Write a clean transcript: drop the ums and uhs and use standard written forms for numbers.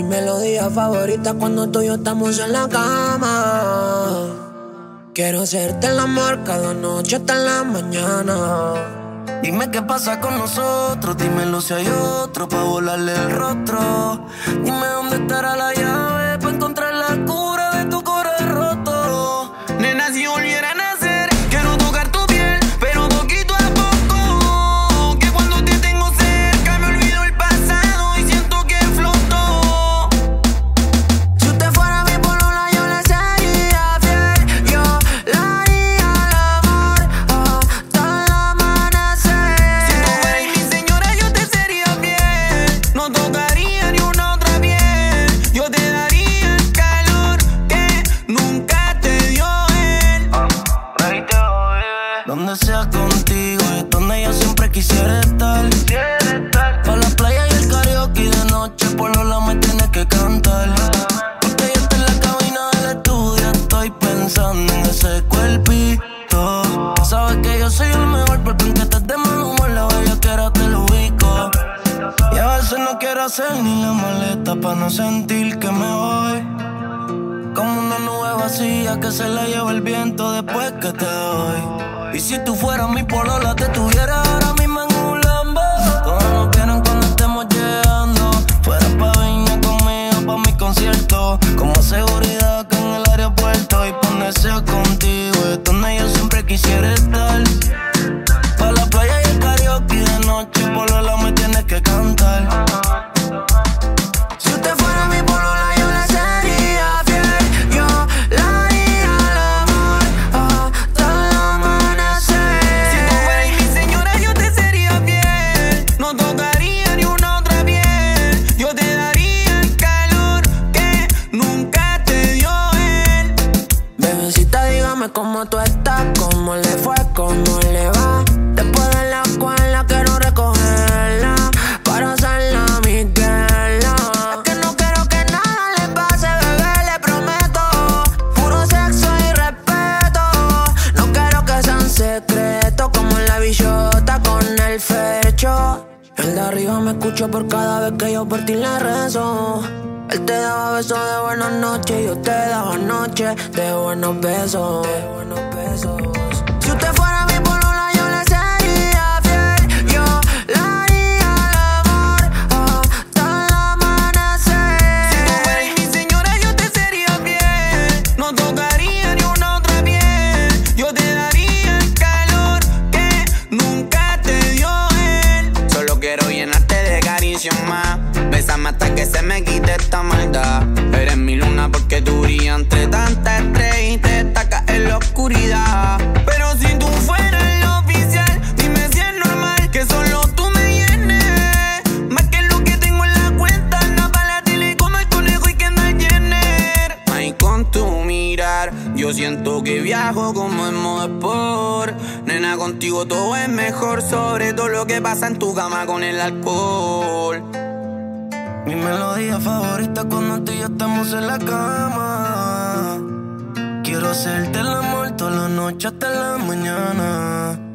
melodía favorita cuando tú y yo estamos en la cama. Quiero hacerte el amor cada noche hasta la mañana. Dime qué pasa con nosotros, dímelo si hay otro pa' volarle el rostro. Dime dónde estará la llave pa' encontrar la cura de tu corazón roto. Nena, si volviera a nacer, quiero tocar tu piel, pero poquito a poco. Que cuando te tengo cerca me olvido el pasado y siento que floto. Si usted fuera mi polola, yo le sería fiel. Yo le haría el amor hasta el amanecer. Si tú fueras mi señora, yo te sería fiel. No tocaría ni una otra piel. Yo te daría el calor que nunca te dio él. Donde sea contigo es donde yo siempre quisiera estar. Pa' la playa y el karaoke de noche, por los lados me tienes que cantar. Porque yo estoy en la cabina del estudio, estoy pensando en ese cuerpito. Sabes que yo soy el mejor, porque aunque estés de mal humor, la bellaquera te lo ubico. Y a veces no quiero hacer ni la maleta pa' no sentir que me voy. Como una nube vacía que se la lleva el viento después que te doy. Y si tú fueras mi polola, te tuviera ahora mismo en un Lambo. Todos nos vieron cuando estemos llegando. Fuera pa' Viña conmigo, pa' mi concierto. Como seguridad acá en el aeropuerto. Y donde sea contigo es donde yo siempre quisiera estar. Pa' la playa y el karaoke de noche, por los lados me tienes que cantar. Si usted fuera mi polola, yo le sería fiel. Yo le haría el amor hasta el amanecer. Si tú fueras mi señora, yo te sería fiel. No tocaría ni una otra piel. Yo te daría el calor que nunca te dio él. Bebecita, dígame cómo tú estás, cómo le fue, cómo le va. Después de la escuela quiero recogerla para hacerla mi guerra. Es que no quiero que nada le pase, bebé, le prometo. Puro sexo y respeto. No quiero que sean secretos como la bichota con el fecho. El de arriba me escucha por cada vez que yo por ti le rezo. Él te daba besos de buenas noches, yo te daba noches de buenos besos. Si usted fuera mi polola, yo le sería fiel. Yo le haría el amor hasta el amanecer. Si tú fueras mi señora, yo te sería fiel. No tocaría ni una otra piel. Yo te daría el calor que nunca te dio él. Solo quiero llenarte de cariño más. Bésame hasta que se me quite esta maldad. Eres mi luna porque tú brillas entre tantas estrellas y te destacas en la oscuridad. Pero si tú fueras el oficial, dime si es normal que solo tú me llenes. Más que lo que tengo en la cuenta, anda pa' la tele como el conejo y Kendall Jenner. Ay, con tu mirar, yo siento que viajo como en modo sport. Nena, contigo todo es mejor, sobre todo lo que pasa en tu cama con el alcohol. Mi melodía favorita cuando tú y yo estamos en la cama. Quiero hacerte el amor toda la noche hasta la mañana.